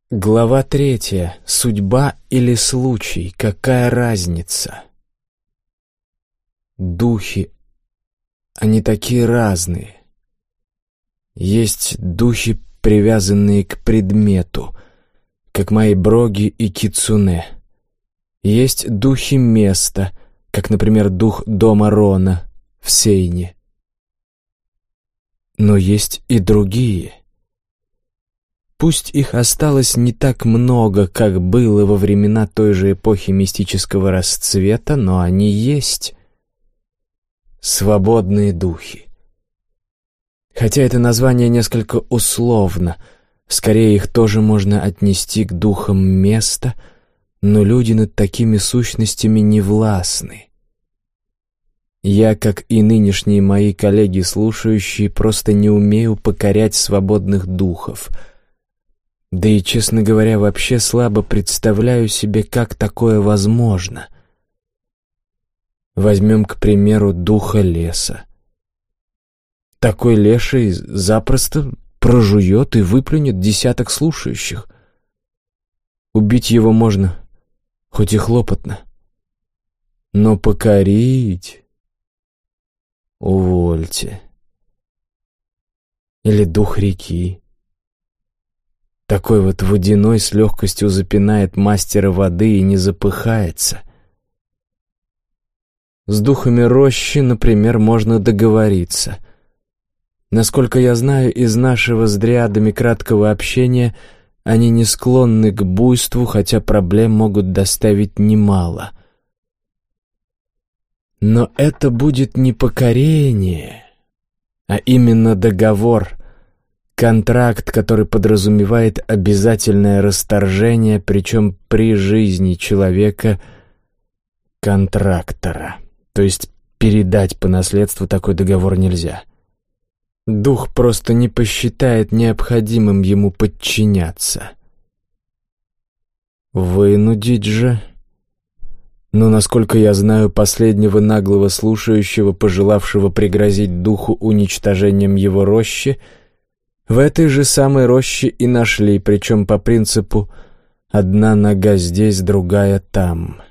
Глава 3. Судьба или случай? Какая разница? Духи, они такие разные. Есть духи, привязанные к предмету, как мои броги и кицуне. Есть духи места, как, например, дух дома Рона в Сейне. Но есть и другие. Пусть их осталось не так много, как было во времена той же эпохи мистического расцвета, но они есть. Свободные духи. Хотя это название несколько условно, скорее их тоже можно отнести к духам места, но люди над такими сущностями не властны. Я, как и нынешние мои коллеги-слушающие, просто не умею покорять свободных духов — да и, честно говоря, вообще слабо представляю себе, как такое возможно. Возьмем, к примеру, духа леса. Такой леший запросто прожует и выплюнет десяток слушающих. Убить его можно, хоть и хлопотно. Но покорить... Увольте. Или дух реки. Такой вот водяной с легкостью запинает мастера воды и не запыхается. С духами рощи, например, можно договориться. Насколько я знаю, из нашего с дриадами краткого общения они не склонны к буйству, хотя проблем могут доставить немало. Но это будет не покорение, а именно договор. Контракт, который подразумевает обязательное расторжение, причем при жизни человека-контрактора. То есть передать по наследству такой договор нельзя. Дух просто не посчитает необходимым ему подчиняться. Вынудить же... Но, насколько я знаю, последнего наглого слушающего, пожелавшего пригрозить духу уничтожением его рощи, в этой же самой роще и нашли, причем по принципу «одна нога здесь, другая там».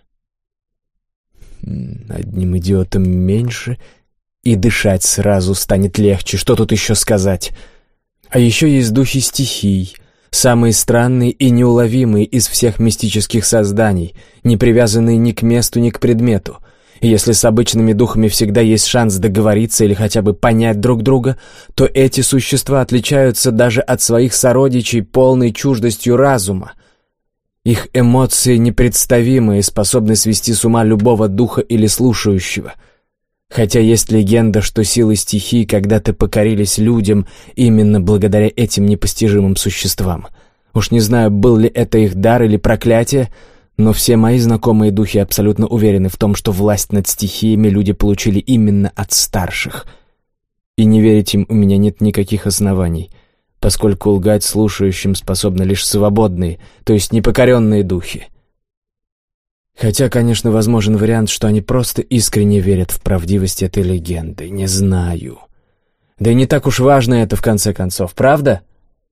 Одним идиотом меньше, и дышать сразу станет легче. Что тут еще сказать? А еще есть духи стихий, самые странные и неуловимые из всех мистических созданий, не привязанные ни к месту, ни к предмету. И если с обычными духами всегда есть шанс договориться или хотя бы понять друг друга, то эти существа отличаются даже от своих сородичей полной чуждостью разума. Их эмоции непредставимы и способны свести с ума любого духа или слушающего. Хотя есть легенда, что силы стихий когда-то покорились людям именно благодаря этим непостижимым существам. Уж не знаю, был ли это их дар или проклятие, но все мои знакомые духи абсолютно уверены в том, что власть над стихиями люди получили именно от старших. И не верить им у меня нет никаких оснований, поскольку лгать слушающим способны лишь свободные, то есть непокоренные духи. Хотя, конечно, возможен вариант, что они просто искренне верят в правдивость этой легенды. Не знаю. Да и не так уж важно это, в конце концов, правда?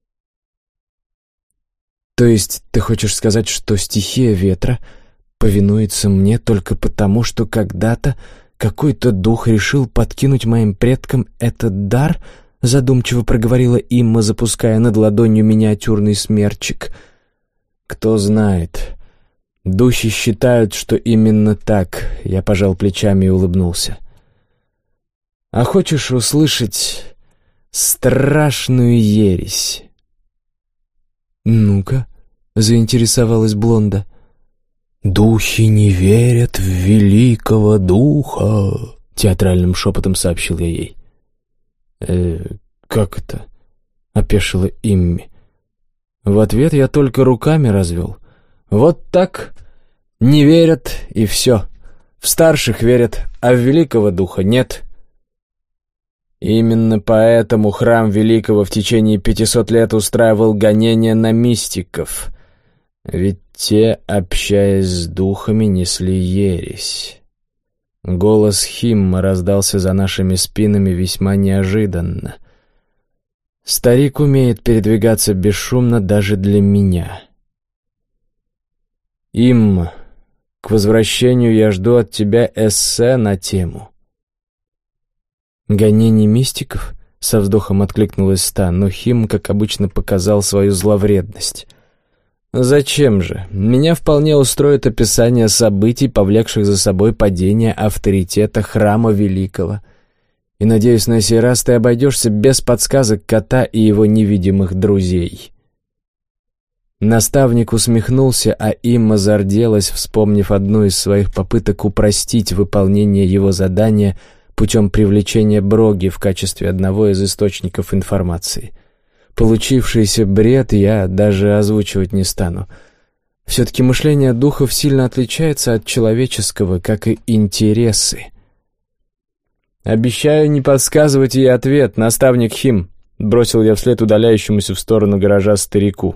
То есть ты хочешь сказать, что стихия ветра повинуется мне только потому, что когда-то какой-то дух решил подкинуть моим предкам этот дар? Задумчиво проговорила Имма, запуская над ладонью миниатюрный смерчик. Кто знает. Духи считают, что именно так. Я пожал плечами и улыбнулся. А хочешь услышать страшную ересь? «Ну-ка», — заинтересовалась Блонда. «Духи не верят в великого духа», — театральным шепотом сообщил я ей. «Как это?» — опешила Имми. В ответ я только руками развел. «Вот так. Не верят, и все. В старших верят, а в великого духа нет». Именно поэтому храм Великого в течение 500 лет устраивал гонения на мистиков. Ведь те, общаясь с духами, несли ересь. Голос Химма раздался за нашими спинами весьма неожиданно. Старик умеет передвигаться бесшумно даже для меня. Имма, к возвращению я жду от тебя эссе на тему». «Гонений мистиков?» — со вздохом откликнулась та, но Хим, как обычно, показал свою зловредность. «Зачем же? Меня вполне устроит описание событий, повлекших за собой падение авторитета Храма Великого. И, надеюсь, на сей раз ты обойдешься без подсказок кота и его невидимых друзей». Наставник усмехнулся, а Имма зарделась, вспомнив одну из своих попыток упростить выполнение его задания путем привлечения Броги в качестве одного из источников информации. Получившийся бред я даже озвучивать не стану. Все-таки мышление духов сильно отличается от человеческого, как и интересы. «Обещаю не подсказывать ей ответ, наставник Хим», — бросил я вслед удаляющемуся в сторону гаража старику.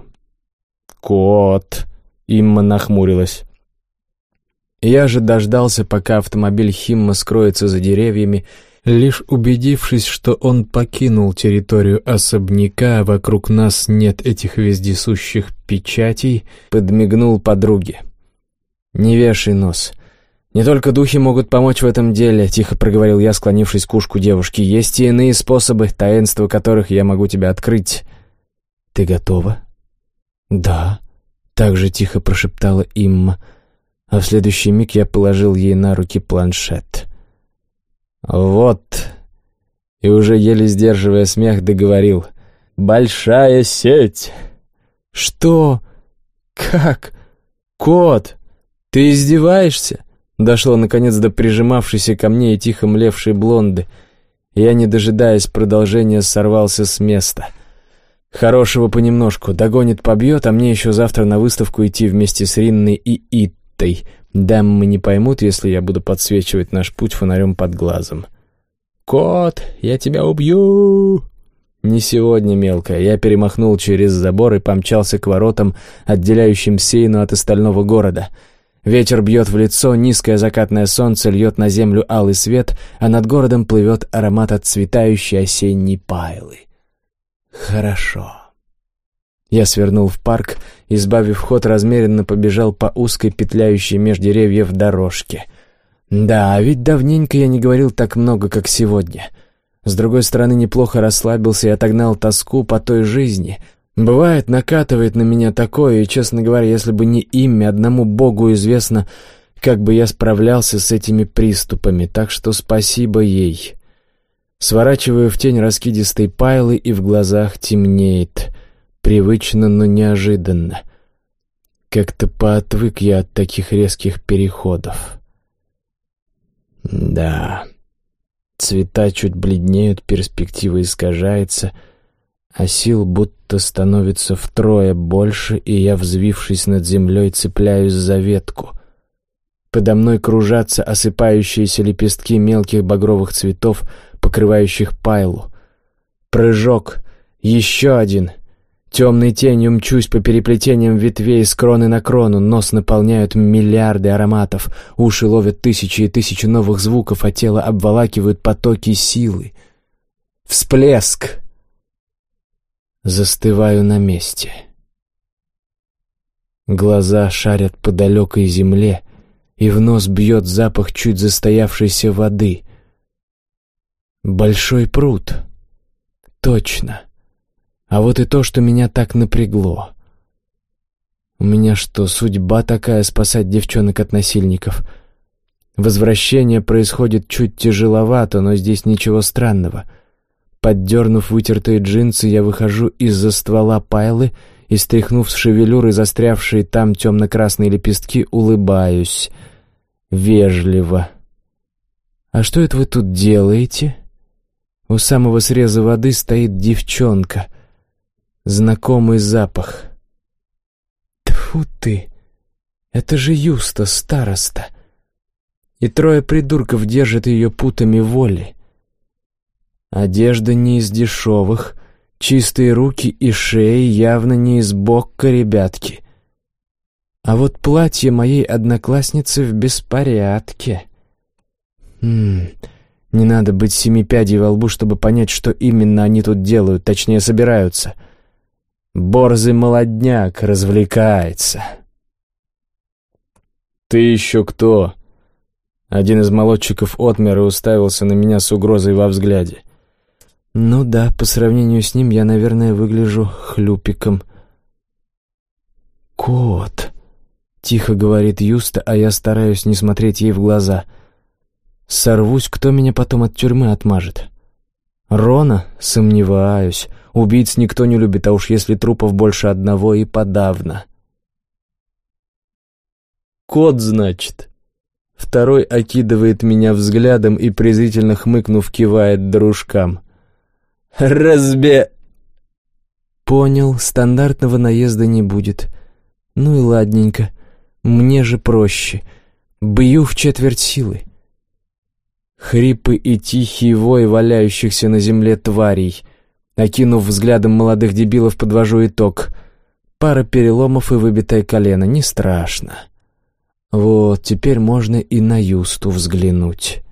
«Кот!» — Имма нахмурилась. Я же дождался, пока автомобиль Химма скроется за деревьями, лишь убедившись, что он покинул территорию особняка, а вокруг нас нет этих вездесущих печатей, подмигнул подруге. «Не вешай нос. Не только духи могут помочь в этом деле», — тихо проговорил я, склонившись к ушку девушки. «Есть и иные способы, таинства которых я могу тебе открыть». «Ты готова?» «Да», — так же тихо прошептала Имма, а в следующий миг я положил ей на руки планшет. «Вот», и уже еле сдерживая смех договорил: «Большая сеть». «Что? Как? Кот, ты издеваешься?» Дошло наконец до прижимавшейся ко мне и тихо млевшей блонды. Я, не дожидаясь продолжения, сорвался с места. Хорошего понемножку, догонит, побьет, а мне еще завтра на выставку идти вместе с Ринной и Иттой. Дамы не поймут, если я буду подсвечивать наш путь фонарем под глазом. «Кот, я тебя убью!» «Не сегодня, мелкая». Я перемахнул через забор и помчался к воротам, отделяющим Сейну от остального города. Ветер бьет в лицо, низкое закатное солнце льет на землю алый свет, а над городом плывет аромат отцветающей осенней пайлы. Хорошо. Я свернул в парк, избавив ход, размеренно побежал по узкой, петляющей меж деревьев дорожке. Да, ведь давненько я не говорил так много, как сегодня. С другой стороны, неплохо расслабился и отогнал тоску по той жизни. Бывает, накатывает на меня такое, и, честно говоря, если бы не имя, одному Богу известно, как бы я справлялся с этими приступами, так что спасибо ей. Сворачиваю в тень раскидистой пайлы, и в глазах темнеет. Привычно, но неожиданно. Как-то поотвык я от таких резких переходов. Да, цвета чуть бледнеют, перспектива искажается, а сил будто становится втрое больше, и я, взвившись над землей, цепляюсь за ветку. Подо мной кружатся осыпающиеся лепестки мелких багровых цветов, покрывающих пайлу. Прыжок, еще один. Темной тенью мчусь по переплетениям ветвей с кроны на крону, нос наполняют миллиарды ароматов, уши ловят тысячи и тысячи новых звуков, а тело обволакивают потоки силы. Всплеск! Застываю на месте. Глаза шарят по далекой земле, и в нос бьет запах чуть застоявшейся воды. Большой пруд. Точно. А вот и то, что меня так напрягло. У меня что, судьба такая — спасать девчонок от насильников? Возвращение происходит чуть тяжеловато, но здесь ничего странного. Поддернув вытертые джинсы, я выхожу из-за ствола пайлы и, стряхнув с шевелюры застрявшие там темно-красные лепестки, улыбаюсь. Вежливо. «А что это вы тут делаете?» У самого среза воды стоит девчонка. Знакомый запах. Тьфу ты! Это же Юста, староста. И трое придурков держат ее путами воли. Одежда не из дешевых, чистые руки и шеи явно не из бокка, ребятки. А вот платье моей одноклассницы в беспорядке. Не надо быть семи пядей во лбу, чтобы понять, что именно они тут делают, точнее, собираются. Борзый молодняк развлекается. «Ты еще кто?» Один из молодчиков отмер и уставился на меня с угрозой во взгляде. «Ну да, по сравнению с ним я, наверное, выгляжу хлюпиком». «Кот», — тихо говорит Юста, а я стараюсь не смотреть ей в глаза. «Сорвусь, кто меня потом от тюрьмы отмажет?» «Рона? Сомневаюсь. Убийц никто не любит, а уж если трупов больше одного и подавно». «Кот, значит?» Второй окидывает меня взглядом и, презрительно хмыкнув, кивает дружкам. «Понял, стандартного наезда не будет. Ну и ладненько, мне же проще. Бью в четверть силы». Хрипы и тихий вой валяющихся на земле тварей. Окинув взглядом молодых дебилов, подвожу итог. Пара переломов и выбитое колено, не страшно. Вот, теперь можно и на Юсту взглянуть.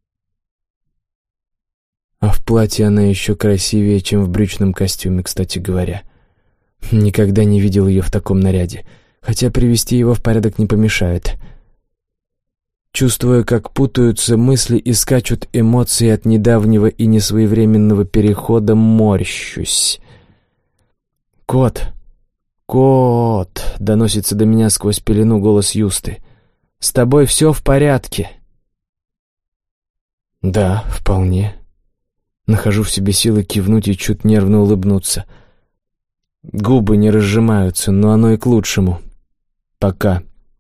А в платье она еще красивее, чем в брючном костюме, кстати говоря. Никогда не видел ее в таком наряде, хотя привести его в порядок не помешает. Чувствуя, как путаются мысли и скачут эмоции от недавнего и несвоевременного перехода, морщусь. «Кот! Кот!» — доносится до меня сквозь пелену голос Юсты. «С тобой все в порядке?» «Да, вполне». Нахожу в себе силы кивнуть и чуть нервно улыбнуться. Губы не разжимаются, но оно и к лучшему. Пока.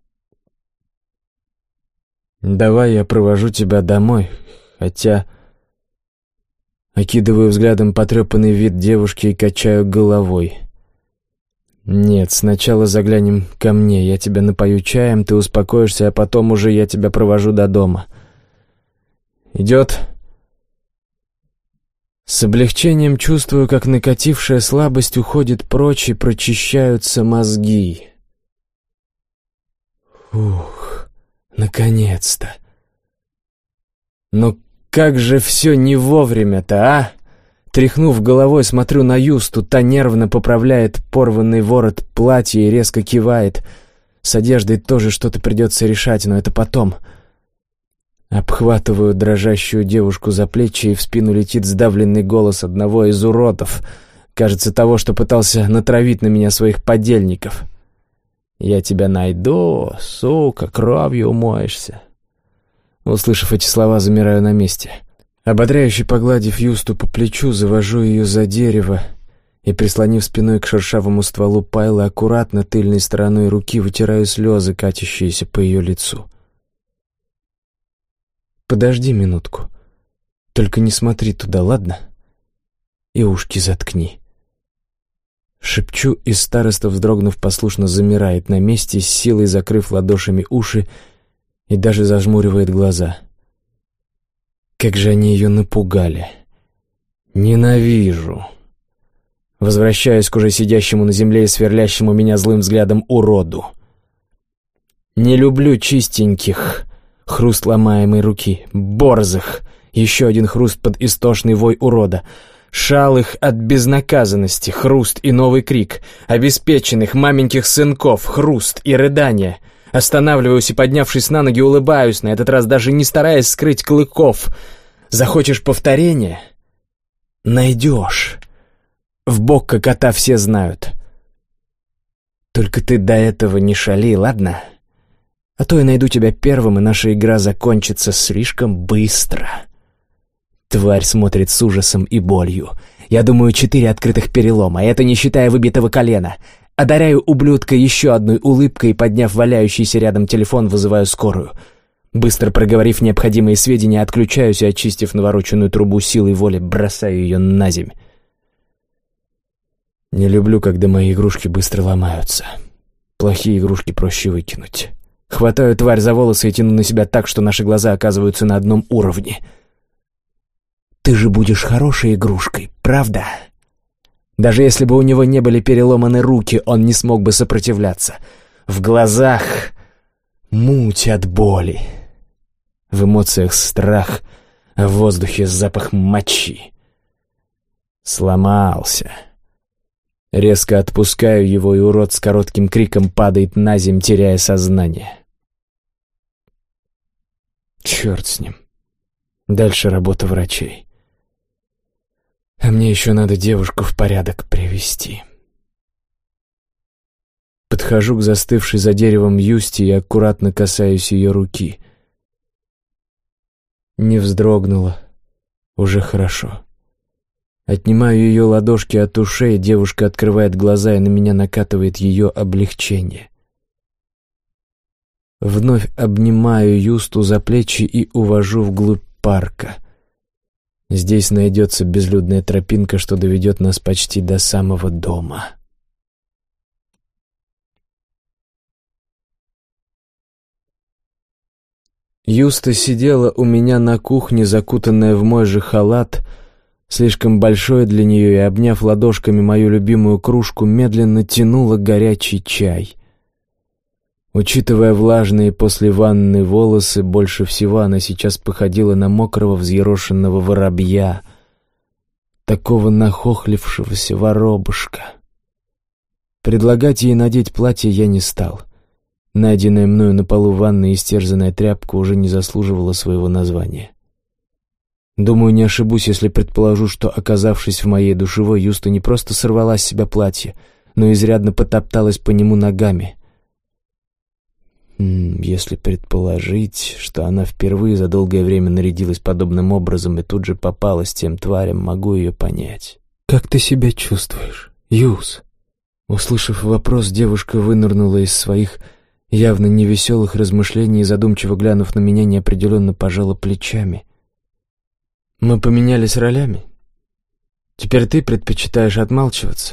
«Давай я провожу тебя домой, хотя...» Окидываю взглядом потрепанный вид девушки и качаю головой. «Нет, сначала заглянем ко мне, я тебя напою чаем, ты успокоишься, а потом уже я тебя провожу до дома. Идет?» С облегчением чувствую, как накатившая слабость уходит прочь и прочищаются мозги. Ух, наконец-то! Но как же все не вовремя-то, а? Тряхнув головой, смотрю на Юсту, та нервно поправляет порванный ворот платья и резко кивает. С одеждой тоже что-то придется решать, но это потом. Обхватываю дрожащую девушку за плечи, и в спину летит сдавленный голос одного из уродов, кажется, того, что пытался натравить на меня своих подельников. «Я тебя найду, сука, кровью умоешься». Услышав эти слова, замираю на месте. Ободряюще погладив Юсту по плечу, завожу ее за дерево и, прислонив спиной к шершавому стволу пайла, аккуратно тыльной стороной руки вытираю слезы, катящиеся по ее лицу. «Подожди минутку. Только не смотри туда, ладно? И ушки заткни». Шепчу, и староста, вздрогнув, послушно замирает на месте, с силой закрыв ладошами уши и даже зажмуривает глаза. Как же они ее напугали. Ненавижу. Возвращаюсь к уже сидящему на земле и сверлящему меня злым взглядом уроду. Не люблю чистеньких. Хруст ломаемой руки. Борзых. Еще один хруст под истошный вой урода. Шалых от безнаказанности. Хруст и новый крик. Обеспеченных маменьких сынков. Хруст и рыдания. Останавливаюсь и, поднявшись на ноги, улыбаюсь, на этот раз даже не стараясь скрыть клыков. Захочешь повторения? Найдешь. В бок кота все знают. Только ты до этого не шали, ладно? А то я найду тебя первым, и наша игра закончится слишком быстро. Тварь смотрит с ужасом и болью. Я думаю, 4 открытых перелома, это не считая выбитого колена. Одаряю ублюдка еще одной улыбкой и, подняв валяющийся рядом телефон, вызываю скорую. Быстро проговорив необходимые сведения, отключаюсь и, очистив навороченную трубу силой воли, бросаю ее на земь. Не люблю, когда мои игрушки быстро ломаются. Плохие игрушки проще выкинуть. Хватаю тварь за волосы и тяну на себя так, что наши глаза оказываются на одном уровне. «Ты же будешь хорошей игрушкой, правда?» Даже если бы у него не были переломаны руки, он не смог бы сопротивляться. В глазах муть от боли. В эмоциях страх, а в воздухе запах мочи. Сломался. Резко отпускаю его, и урод с коротким криком падает на земь, теряя сознание. Черт с ним. Дальше работа врачей. А мне еще надо девушку в порядок привести. Подхожу к застывшей за деревом Юсти и аккуратно касаюсь ее руки. Не вздрогнула. Уже хорошо. Отнимаю ее ладошки от ушей, девушка открывает глаза, и на меня накатывает ее облегчение. Вновь обнимаю Юсту за плечи и увожу вглубь парка. Здесь найдется безлюдная тропинка, что доведет нас почти до самого дома. Юста сидела у меня на кухне, закутанная в мой же халат, слишком большой для нее, и, обняв ладошками мою любимую кружку, медленно тянула горячий чай. Учитывая влажные после ванны волосы, больше всего она сейчас походила на мокрого взъерошенного воробья, такого нахохлившегося воробушка. Предлагать ей надеть платье я не стал. Найденная мною на полу ванной истерзанная тряпка уже не заслуживала своего названия. Думаю, не ошибусь, если предположу, что, оказавшись в моей душевой, Юста не просто сорвала с себя платье, но изрядно потопталась по нему ногами. Если предположить, что она впервые за долгое время нарядилась подобным образом и тут же попалась тем тварям, могу ее понять. «Как ты себя чувствуешь, Юз?» Услышав вопрос, девушка вынырнула из своих явно невеселых размышлений и, задумчиво глянув на меня, неопределенно пожала плечами. «Мы поменялись ролями? Теперь ты предпочитаешь отмалчиваться?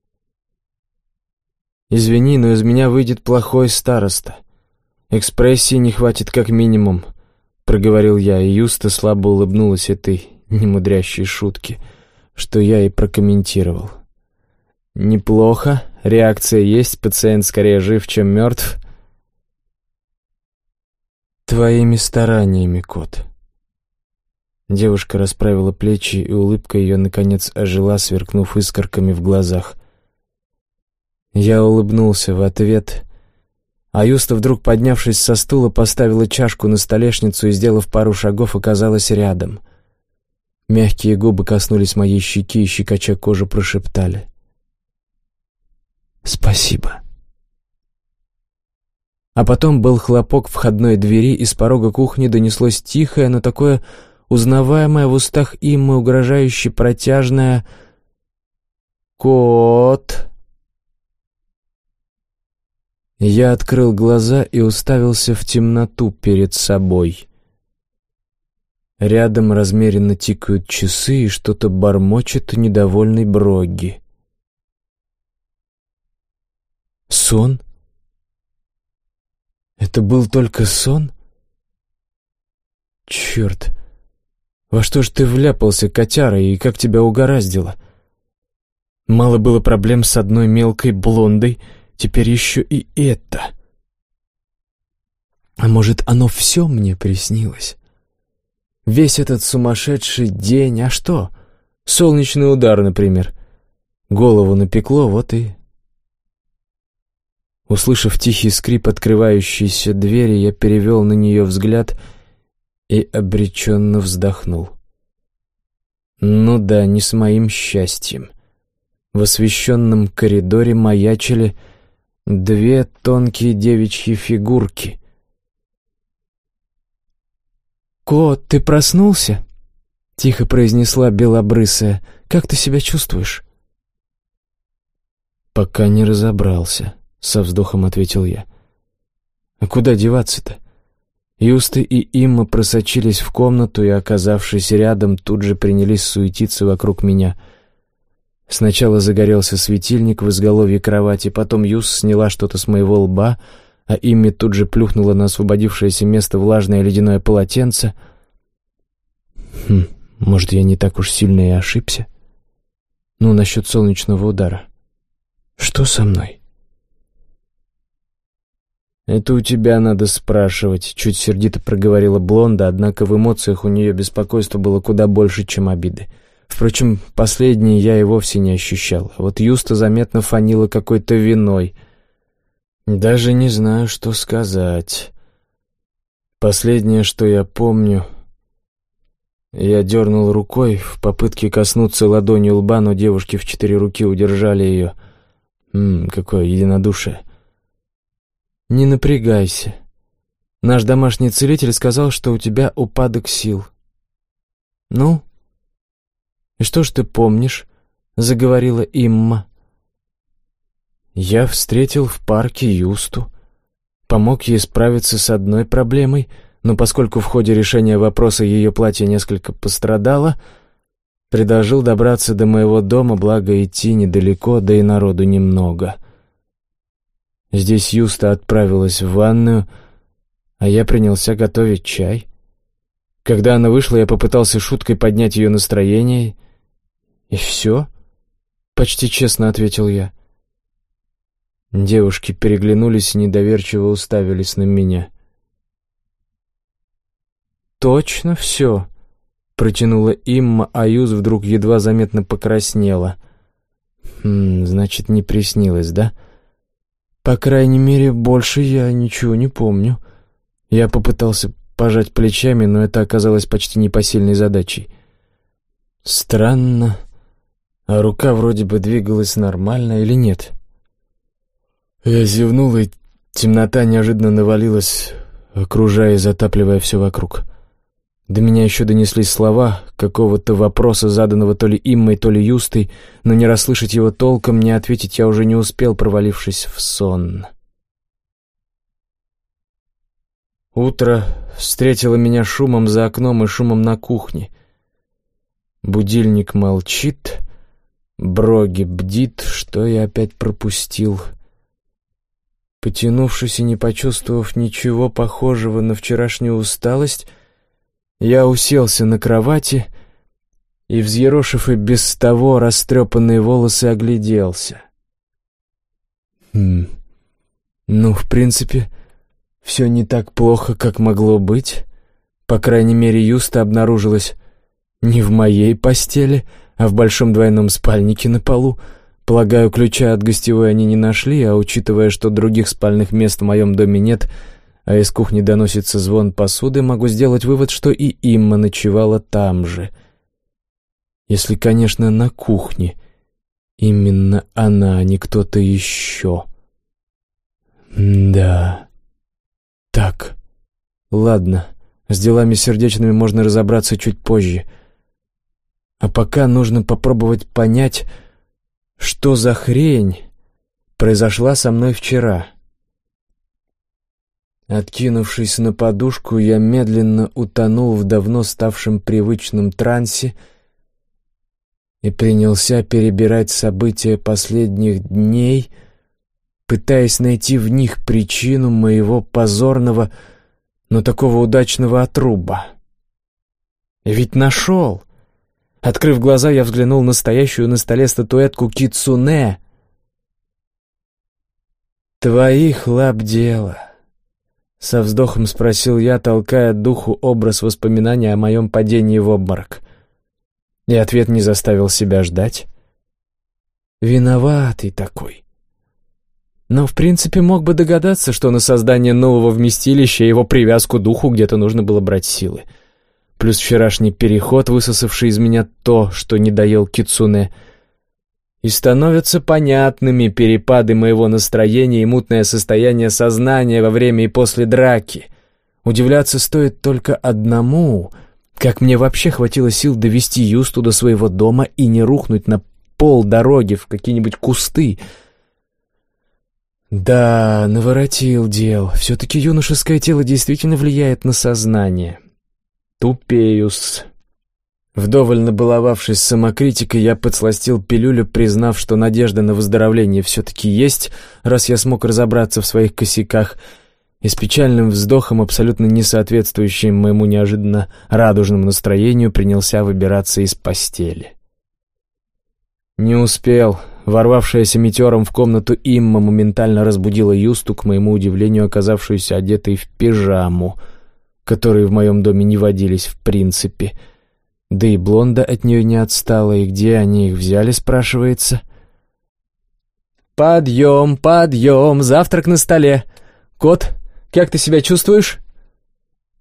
Извини, но из меня выйдет плохой староста. Экспрессии не хватит как минимум», — проговорил я, и Юста слабо улыбнулась этой немудрящей шутке, что я и прокомментировал. «Неплохо. Реакция есть. Пациент скорее жив, чем мертв». «Твоими стараниями, кот». Девушка расправила плечи, и улыбка ее, наконец, ожила, сверкнув искорками в глазах. Я улыбнулся в ответ, а Юста, вдруг поднявшись со стула, поставила чашку на столешницу и, сделав пару шагов, оказалась рядом. Мягкие губы коснулись моей щеки, и, щекоча кожу, прошептали: «Спасибо». А потом был хлопок входной двери, и с порога кухни донеслось тихое, но такое узнаваемое в устах Иммы, угрожающе протяжное «Кот». Я открыл глаза и уставился в темноту перед собой. Рядом размеренно тикают часы, и что-то бормочет недовольный Брогги. Сон? Это был только сон? Черт! Во что ж ты вляпался, котяра, и как тебя угораздило? Мало было проблем с одной мелкой блондой, теперь еще и это. А может, оно все мне приснилось? Весь этот сумасшедший день, а что? Солнечный удар, например. Голову напекло, вот и... Услышав тихий скрип открывающейся двери, я перевел на нее взгляд и обреченно вздохнул. Ну да, не с моим счастьем. В освещенном коридоре маячили две тонкие девичьи фигурки. «Кот, ты проснулся?» — тихо произнесла белобрысая. «Как ты себя чувствуешь?» «Пока не разобрался», — со вздохом ответил я. «А куда деваться-то?» Юста и Имма просочились в комнату и, оказавшись рядом, тут же принялись суетиться вокруг меня. Сначала загорелся светильник в изголовье кровати, потом Юс сняла что-то с моего лба, а Имми тут же плюхнула на освободившееся место влажное ледяное полотенце. Может, я не так уж сильно и ошибся? Ну, насчет солнечного удара. Что со мной? «Это у тебя надо спрашивать», — чуть сердито проговорила блонда, однако в эмоциях у нее беспокойство было куда больше, чем обиды. Впрочем, последнее я и вовсе не ощущал, а вот Юста заметно фанила какой-то виной. Даже не знаю, что сказать. Последнее, что я помню, я дернул рукой в попытке коснуться ладонью лба, но девушки в 4 руки удержали ее. Какое единодушие. Не напрягайся. Наш домашний целитель сказал, что у тебя упадок сил. Ну? И что ж ты помнишь? Заговорила Имма. Я встретил в парке Юсту. Помог ей справиться с одной проблемой, но поскольку в ходе решения вопроса ее платье несколько пострадало, предложил добраться до моего дома, благо идти недалеко, да и народу немного. Здесь Юста отправилась в ванную, а я принялся готовить чай. Когда она вышла, я попытался шуткой поднять ее настроение, и все, почти честно ответил я. Девушки переглянулись и недоверчиво уставились на меня. «Точно все?» — протянула Имма, а Юз вдруг едва заметно покраснела. «Значит, не приснилось, да? По крайней мере, больше я ничего не помню». Я попытался пожать плечами, но это оказалось почти непосильной задачей. Странно, а рука вроде бы двигалась нормально или нет? Я зевнул, и темнота неожиданно навалилась, окружая и затапливая все вокруг. До меня еще донеслись слова какого-то вопроса, заданного то ли Иммой, то ли Юстой, но не расслышать его толком, не ответить я уже не успел, провалившись в сон. Утро встретило меня шумом за окном и шумом на кухне. Будильник молчит, Броги бдит, что я опять пропустил. Потянувшись и не почувствовав ничего похожего на вчерашнюю усталость, я уселся на кровати и, взъерошив и без того растрепанные волосы, огляделся. Ну, в принципе, все не так плохо, как могло быть. По крайней мере, Юста обнаружилась не в моей постели, а в большом двойном спальнике на полу. Полагаю, ключа от гостевой они не нашли, а учитывая, что других спальных мест в моем доме нет, а из кухни доносится звон посуды, могу сделать вывод, что и Имма ночевала там же. Если, конечно, на кухне. Именно она, а не кто-то еще. Да. Так. Ладно, с делами сердечными можно разобраться чуть позже. А пока нужно попробовать понять, что за хрень произошла со мной вчера. Откинувшись на подушку, я медленно утонул в давно ставшем привычном трансе и принялся перебирать события последних дней, пытаясь найти в них причину моего позорного, но такого удачного отруба. И ведь нашел. Открыв глаза, я взглянул на стоящую на столе статуэтку Кицунэ. «Твоих лап дело», — со вздохом спросил я, толкая духу образ воспоминания о моем падении в обморок. И ответ не заставил себя ждать. Виноватый такой. Но, в принципе, мог бы догадаться, что на создание нового вместилища и его привязку духу где-то нужно было брать силы. Плюс вчерашний переход, высосавший из меня то, что не доел Кицунэ. И становятся понятными перепады моего настроения и мутное состояние сознания во время и после драки. Удивляться стоит только одному: как мне вообще хватило сил довести Юсту до своего дома и не рухнуть на полдороги в какие-нибудь кусты. Да, наворотил дел. Все-таки юношеское тело действительно влияет на сознание. Тупеюс. Вдоволь набаловавшись самокритикой, я подсластил пилюлю, признав, что надежда на выздоровление все-таки есть, раз я смог разобраться в своих косяках, и с печальным вздохом, абсолютно не соответствующим моему неожиданно радужному настроению, принялся выбираться из постели. Не успел. Ворвавшаяся метеором в комнату Имма моментально разбудила Юсту, к моему удивлению, оказавшуюся одетой в пижаму, которые в моем доме не водились в принципе. Да и Блонда от нее не отстала, и где они их взяли, спрашивается. «Подъем, подъем, завтрак на столе. Кот, как ты себя чувствуешь?»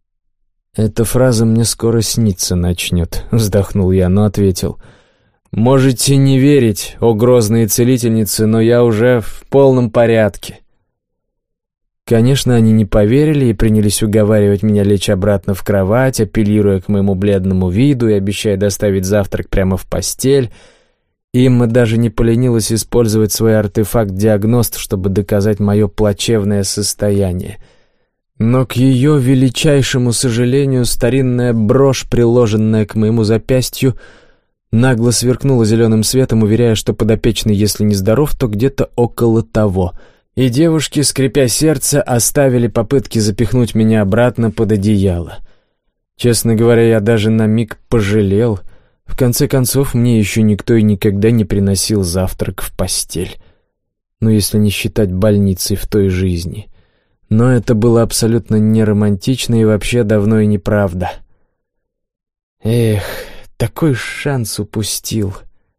«Эта фраза мне скоро сниться начнет», — вздохнул я, но ответил. «Можете не верить, о грозные целительницы, но я уже в полном порядке». Конечно, они не поверили и принялись уговаривать меня лечь обратно в кровать, апеллируя к моему бледному виду и обещая доставить завтрак прямо в постель. Имма даже не поленилась использовать свой артефакт-диагност, чтобы доказать мое плачевное состояние. Но к ее величайшему сожалению старинная брошь, приложенная к моему запястью, нагло сверкнула зеленым светом, уверяя, что подопечный, если не здоров, то где-то около того. И девушки, скрипя сердце, оставили попытки запихнуть меня обратно под одеяло. Честно говоря, я даже на миг пожалел. В конце концов, мне еще никто и никогда не приносил завтрак в постель. Ну, если не считать больницей в той жизни. Но это было абсолютно не романтично и вообще давно и неправда. Эх, такой шанс упустил.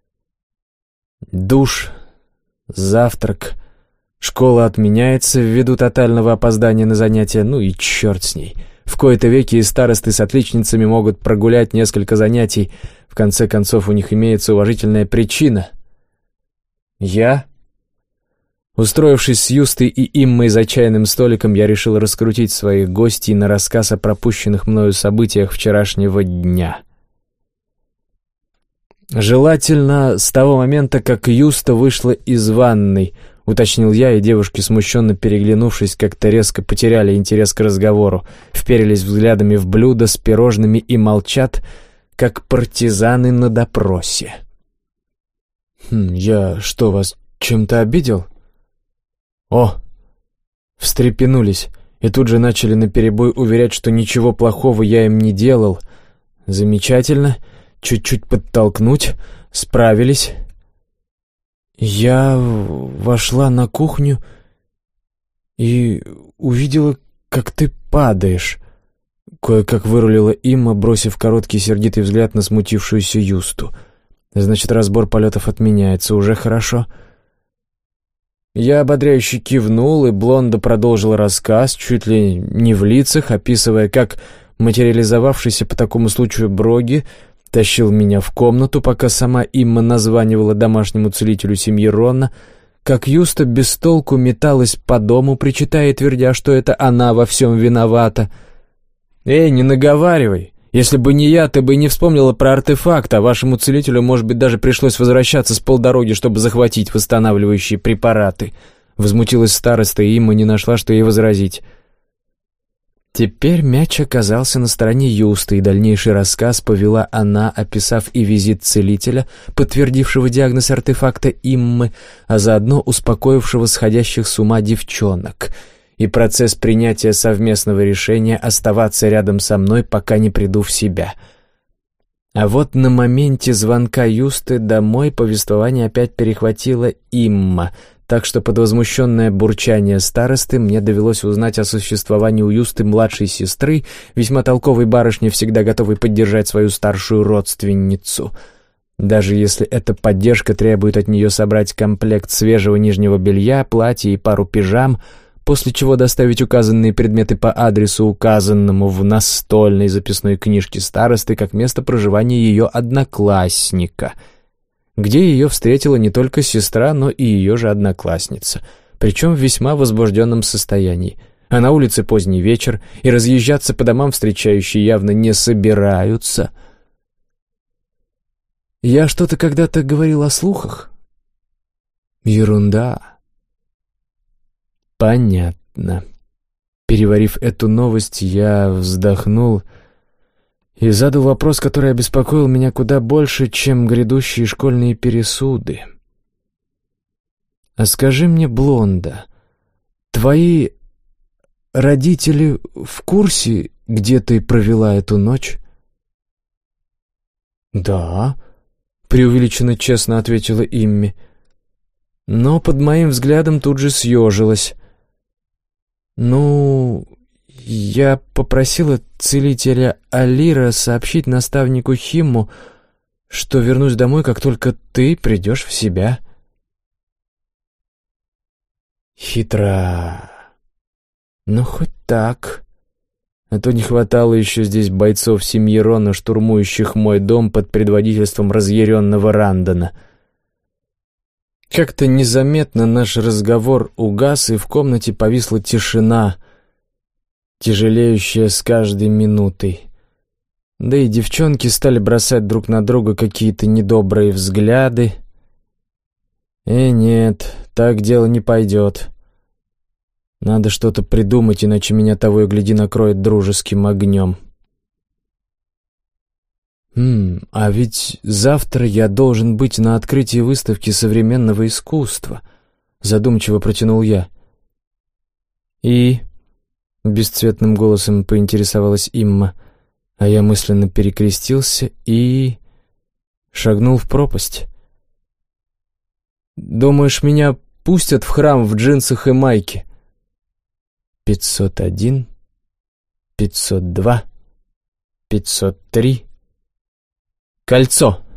Душ, завтрак, школа отменяется ввиду тотального опоздания на занятия, ну и черт с ней. В кои-то веки и старосты с отличницами могут прогулять несколько занятий. В конце концов, у них имеется уважительная причина. Устроившись с Юстой и Иммой за чайным столиком, я решил раскрутить своих гостей на рассказ о пропущенных мною событиях вчерашнего дня. «Желательно с того момента, как Юста вышла из ванной», — уточнил я, и девушки, смущенно переглянувшись, как-то резко потеряли интерес к разговору, вперились взглядами в блюдо с пирожными и молчат, как партизаны на допросе. «Я что, вас чем-то обидел?» «О!» Встрепенулись и тут же начали наперебой уверять, что ничего плохого я им не делал. «Замечательно. Чуть-чуть подтолкнуть. Справились». «Я вошла на кухню и увидела, как ты падаешь», — кое-как вырулила Имма, бросив короткий сердитый взгляд на смутившуюся Юсту. «Значит, разбор полетов отменяется. Уже хорошо». Я ободряюще кивнул, и Блонда продолжила рассказ, чуть ли не в лицах, описывая, как материализовавшийся по такому случаю Броги тащил меня в комнату, пока сама Имма названивала домашнему целителю семьи Ронна, как Юста без толку металась по дому, причитая и твердя, что это она во всем виновата. «Эй, не наговаривай! Если бы не я, ты бы не вспомнила про артефакт, а вашему целителю, может быть, даже пришлось возвращаться с полдороги, чтобы захватить восстанавливающие препараты». Возмутилась староста, и Имма не нашла, что ей возразить. Теперь мяч оказался на стороне Юсты, и дальнейший рассказ повела она, описав и визит целителя, подтвердившего диагноз артефакта Иммы, а заодно успокоившего сходящих с ума девчонок, и процесс принятия совместного решения оставаться рядом со мной, пока не приду в себя. А вот на моменте звонка Юсты домой повествование опять перехватила Имма, так что под возмущенное бурчание старосты мне довелось узнать о существовании у Юсты младшей сестры, весьма толковой барышни, всегда готовой поддержать свою старшую родственницу. Даже если эта поддержка требует от нее собрать комплект свежего нижнего белья, платья и пару пижам, после чего доставить указанные предметы по адресу, указанному в настольной записной книжке старосты, как место проживания ее одноклассника, где ее встретила не только сестра, но и ее же одноклассница, причем в весьма возбужденном состоянии. А на улице поздний вечер, и разъезжаться по домам встречающие явно не собираются. Я что-то когда-то говорил о слухах? Ерунда. Понятно. Переварив эту новость, я вздохнул и задал вопрос, который обеспокоил меня куда больше, чем грядущие школьные пересуды. «А скажи мне, Блонда, твои родители в курсе, где ты провела эту ночь?» «Да», — преувеличенно честно ответила Имми, но под моим взглядом тут же съежилась. «Ну, я попросила целителя Алира сообщить наставнику Химму, что вернусь домой, как только ты придешь в себя». Хитра. Ну, хоть так. А то не хватало еще здесь бойцов семьи Рона, штурмующих мой дом под предводительством разъяренного Рандона. Как-то незаметно наш разговор угас, и в комнате повисла тишина, тяжелеющая с каждой минутой. Да и девчонки стали бросать друг на друга какие-то недобрые взгляды. Нет, так дело не пойдет. Надо что-то придумать, иначе меня того и гляди накроет дружеским огнем. А ведь завтра я должен быть на открытии выставки современного искусства, задумчиво протянул я. И бесцветным голосом поинтересовалась Имма, а я мысленно перекрестился и шагнул в пропасть. Думаешь, меня пустят в храм в джинсах и майке? 501, 502, 503. Кольцо.